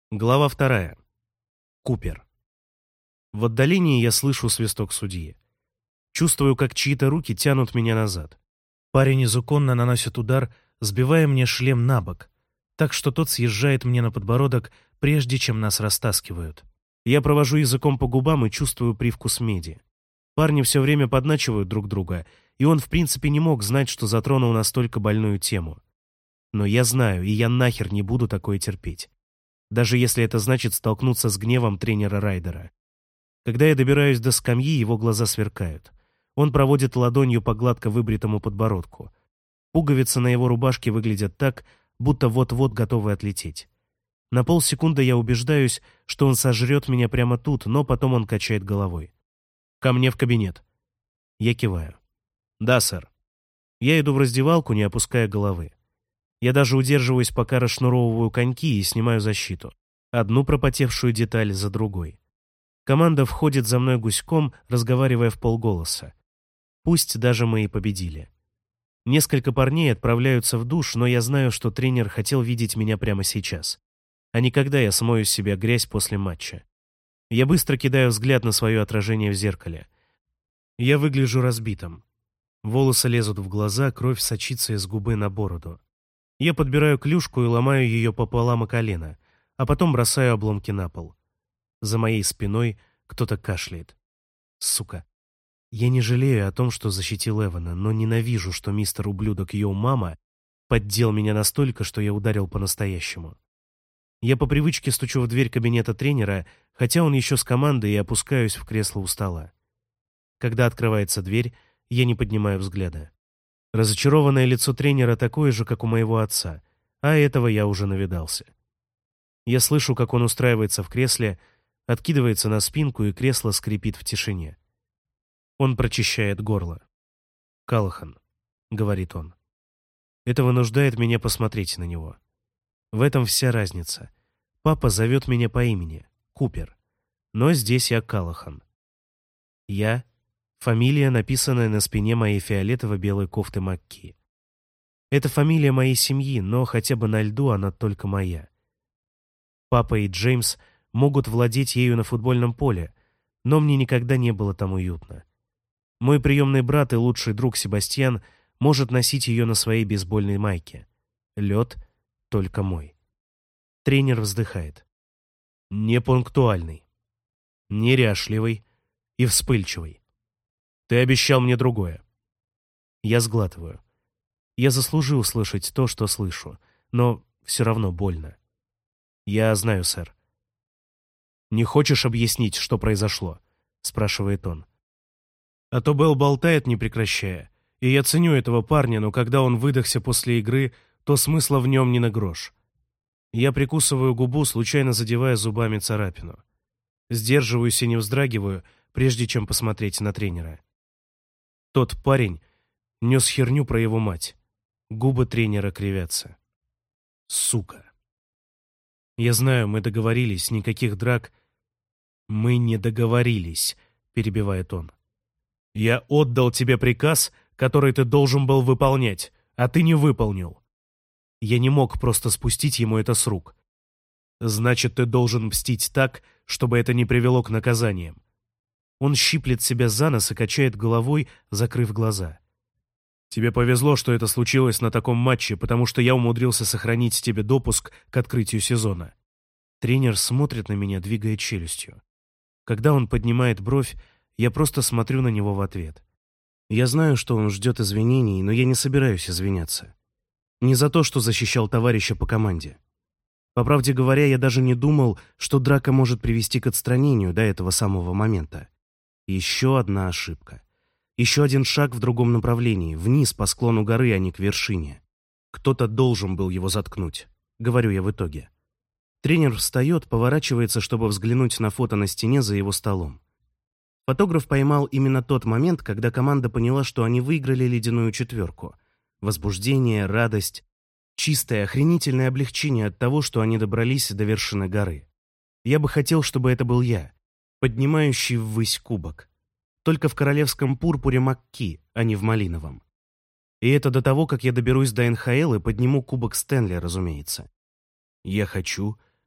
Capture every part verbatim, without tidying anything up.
Глава вторая. Купер. В отдалении я слышу свисток судьи. Чувствую, как чьи-то руки тянут меня назад. Парень из Уконна наносит удар, сбивая мне шлем на бок, так что тот съезжает мне на подбородок, прежде чем нас растаскивают. Я провожу языком по губам и чувствую привкус меди. Парни все время подначивают друг друга, и он в принципе не мог знать, что затронул настолько больную тему. Но я знаю, и я нахер не буду такое терпеть. Даже если это значит столкнуться с гневом тренера Райдера. Когда я добираюсь до скамьи, его глаза сверкают. Он проводит ладонью по гладко выбритому подбородку. Пуговицы на его рубашке выглядят так, будто вот-вот готовы отлететь. На полсекунды я убеждаюсь, что он сожрет меня прямо тут, но потом он качает головой. «Ко мне в кабинет». Я киваю. «Да, сэр». Я иду в раздевалку, не опуская головы. Я даже удерживаюсь, пока расшнуровываю коньки и снимаю защиту. Одну пропотевшую деталь за другой. Команда входит за мной гуськом, разговаривая вполголоса. Пусть даже мы и победили. Несколько парней отправляются в душ, но я знаю, что тренер хотел видеть меня прямо сейчас. А не когда я смою с себя грязь после матча. Я быстро кидаю взгляд на свое отражение в зеркале. Я выгляжу разбитым. Волосы лезут в глаза, кровь сочится из губы на бороду. Я подбираю клюшку и ломаю ее пополам о колено, а потом бросаю обломки на пол. За моей спиной кто-то кашляет. Сука. Я не жалею о том, что защитил Эвана, но ненавижу, что мистер ублюдок Йоу Мама поддел меня настолько, что я ударил по-настоящему. Я по привычке стучу в дверь кабинета тренера, хотя он еще с командой, и опускаюсь в кресло у стола. Когда открывается дверь, я не поднимаю взгляда. Разочарованное лицо тренера такое же, как у моего отца, а этого я уже навидался. Я слышу, как он устраивается в кресле, откидывается на спинку, и кресло скрипит в тишине. Он прочищает горло. «Калахан», — говорит он. Это вынуждает меня посмотреть на него. В этом вся разница. Папа зовет меня по имени, Купер, но здесь я Калахан. Я — фамилия, написанная на спине моей фиолетово-белой кофты Макки. Это фамилия моей семьи, но хотя бы на льду она только моя. Папа и Джеймс могут владеть ею на футбольном поле, но мне никогда не было там уютно. Мой приемный брат и лучший друг Себастьян может носить ее на своей бейсбольной майке. Лед только мой. Тренер вздыхает. Непунктуальный, неряшливый и вспыльчивый. Ты обещал мне другое. Я сглатываю. Я заслужил услышать то, что слышу, но все равно больно. Я знаю, сэр. «Не хочешь объяснить, что произошло?» — спрашивает он. А то Белл болтает, не прекращая, и я ценю этого парня, но когда он выдохся после игры, то смысла в нем не на грош. Я прикусываю губу, случайно задевая зубами царапину. Сдерживаюсь и не вздрагиваю, прежде чем посмотреть на тренера. Тот парень нес херню про его мать. Губы тренера кривятся. Сука. Я знаю, мы договорились, никаких драк. Мы не договорились, перебивает он. Я отдал тебе приказ, который ты должен был выполнять, а ты не выполнил. Я не мог просто спустить ему это с рук. Значит, ты должен мстить так, чтобы это не привело к наказаниям. Он щиплет себя за нос и качает головой, закрыв глаза. Тебе повезло, что это случилось на таком матче, потому что я умудрился сохранить тебе допуск к открытию сезона. Тренер смотрит на меня, двигая челюстью. Когда он поднимает бровь, я просто смотрю на него в ответ. Я знаю, что он ждет извинений, но я не собираюсь извиняться. Не за то, что защищал товарища по команде. По правде говоря, я даже не думал, что драка может привести к отстранению до этого самого момента. Еще одна ошибка. Еще один шаг в другом направлении, вниз по склону горы, а не к вершине. Кто-то должен был его заткнуть, говорю я в итоге. Тренер встает, поворачивается, чтобы взглянуть на фото на стене за его столом. Фотограф поймал именно тот момент, когда команда поняла, что они выиграли ледяную четверку. Возбуждение, радость, чистое, охренительное облегчение от того, что они добрались до вершины горы. Я бы хотел, чтобы это был я, поднимающий ввысь кубок. Только в королевском пурпуре Макки, а не в малиновом. И это до того, как я доберусь до эн ха эл и подниму кубок Стэнли, разумеется. Я хочу,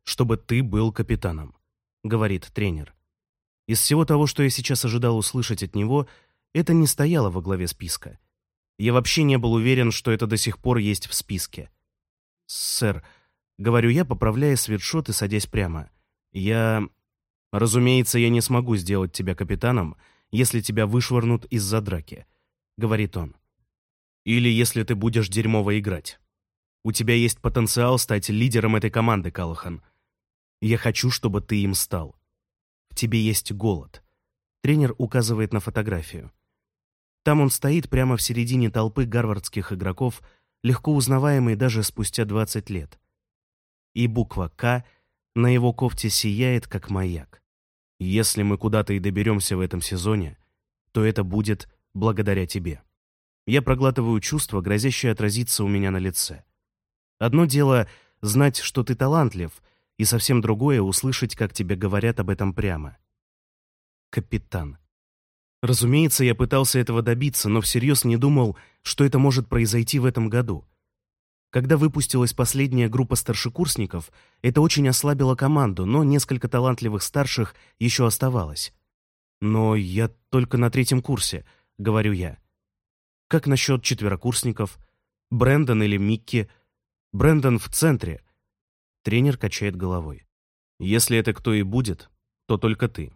чтобы ты был капитаном», — говорит тренер. Из всего того, что я сейчас ожидал услышать от него, это не стояло во главе списка. Я вообще не был уверен, что это до сих пор есть в списке. «Сэр», — говорю я, поправляя свитшот и садясь прямо, — «я... разумеется, я не смогу сделать тебя капитаном, если тебя вышвырнут из-за драки», — говорит он. «Или если ты будешь дерьмово играть. У тебя есть потенциал стать лидером этой команды, Каллахан. Я хочу, чтобы ты им стал. В тебе есть голод». Тренер указывает на фотографию. Там он стоит прямо в середине толпы гарвардских игроков, легко узнаваемый даже спустя двадцать лет. И буква «К» на его кофте сияет, как маяк. Если мы куда-то и доберемся в этом сезоне, то это будет благодаря тебе. Я проглатываю чувство, грозящее отразиться у меня на лице. Одно дело — знать, что ты талантлив, и совсем другое — услышать, как тебе говорят об этом прямо. Капитан. Разумеется, я пытался этого добиться, но всерьез не думал, что это может произойти в этом году. Когда выпустилась последняя группа старшекурсников, это очень ослабило команду, но несколько талантливых старших еще оставалось. «Но я только на третьем курсе», — говорю я. «Как насчет четверокурсников? Брэндон или Микки? Брэндон в центре». Тренер качает головой. «Если это кто и будет, то только ты.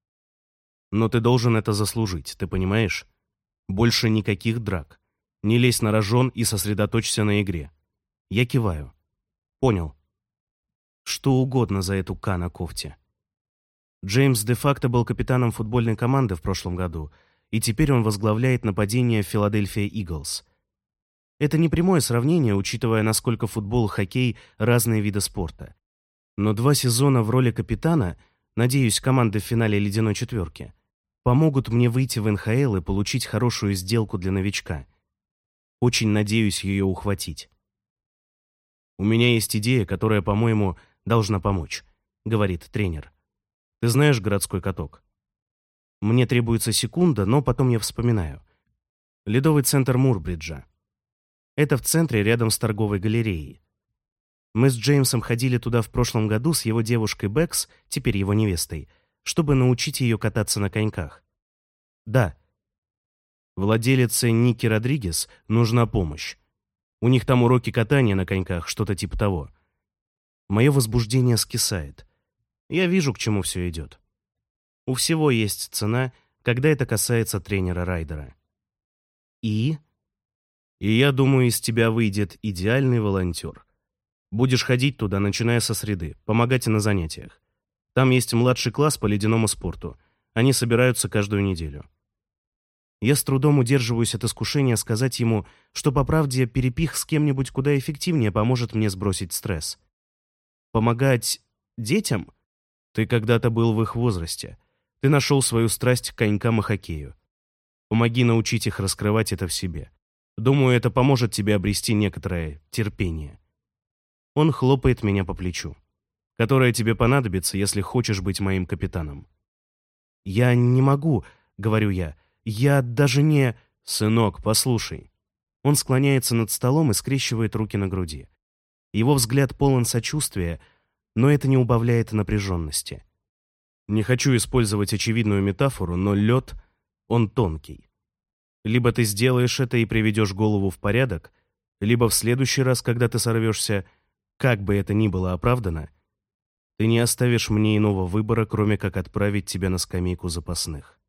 Но ты должен это заслужить, ты понимаешь? Больше никаких драк. Не лезь на рожон и сосредоточься на игре». Я киваю. «Понял. Что угодно за эту «К» на кофте». Джеймс де-факто был капитаном футбольной команды в прошлом году, и теперь он возглавляет нападение Филадельфия Иглс. Это не прямое сравнение, учитывая, насколько футбол и хоккей — разные виды спорта. Но два сезона в роли капитана, надеюсь, команды в финале ледяной четверки, помогут мне выйти в эн ха эл и получить хорошую сделку для новичка. Очень надеюсь ее ухватить. «У меня есть идея, которая, по-моему, должна помочь», — говорит тренер. «Ты знаешь городской каток?» Мне требуется секунда, но потом я вспоминаю. Ледовый центр Мурбриджа. Это в центре, рядом с торговой галереей. Мы с Джеймсом ходили туда в прошлом году с его девушкой Бэкс, теперь его невестой, чтобы научить ее кататься на коньках. Да. Владелице Никки Родригес нужна помощь. У них там уроки катания на коньках, что-то типа того. Мое возбуждение скисает. Я вижу, к чему все идет. У всего есть цена, когда это касается тренера Райдера. И? И я думаю, из тебя выйдет идеальный волонтер. Будешь ходить туда, начиная со среды, помогать и на занятиях. Там есть младший класс по ледяному спорту. Они собираются каждую неделю. Я с трудом удерживаюсь от искушения сказать ему, что, по правде, перепих с кем-нибудь куда эффективнее поможет мне сбросить стресс. Помогать детям? Ты когда-то был в их возрасте. Ты нашел свою страсть к конькам и хоккею. Помоги научить их раскрывать это в себе. Думаю, это поможет тебе обрести некоторое терпение. Он хлопает меня по плечу. Которое тебе понадобится, если хочешь быть моим капитаном. «Я не могу», — говорю я. «Я даже не...» «Сынок, послушай». Он склоняется над столом и скрещивает руки на груди. Его взгляд полон сочувствия, но это не убавляет напряженности. Не хочу использовать очевидную метафору, но лед, он тонкий. Либо ты сделаешь это и приведешь голову в порядок, либо в следующий раз, когда ты сорвешься, как бы это ни было оправдано, ты не оставишь мне иного выбора, кроме как отправить тебя на скамейку запасных.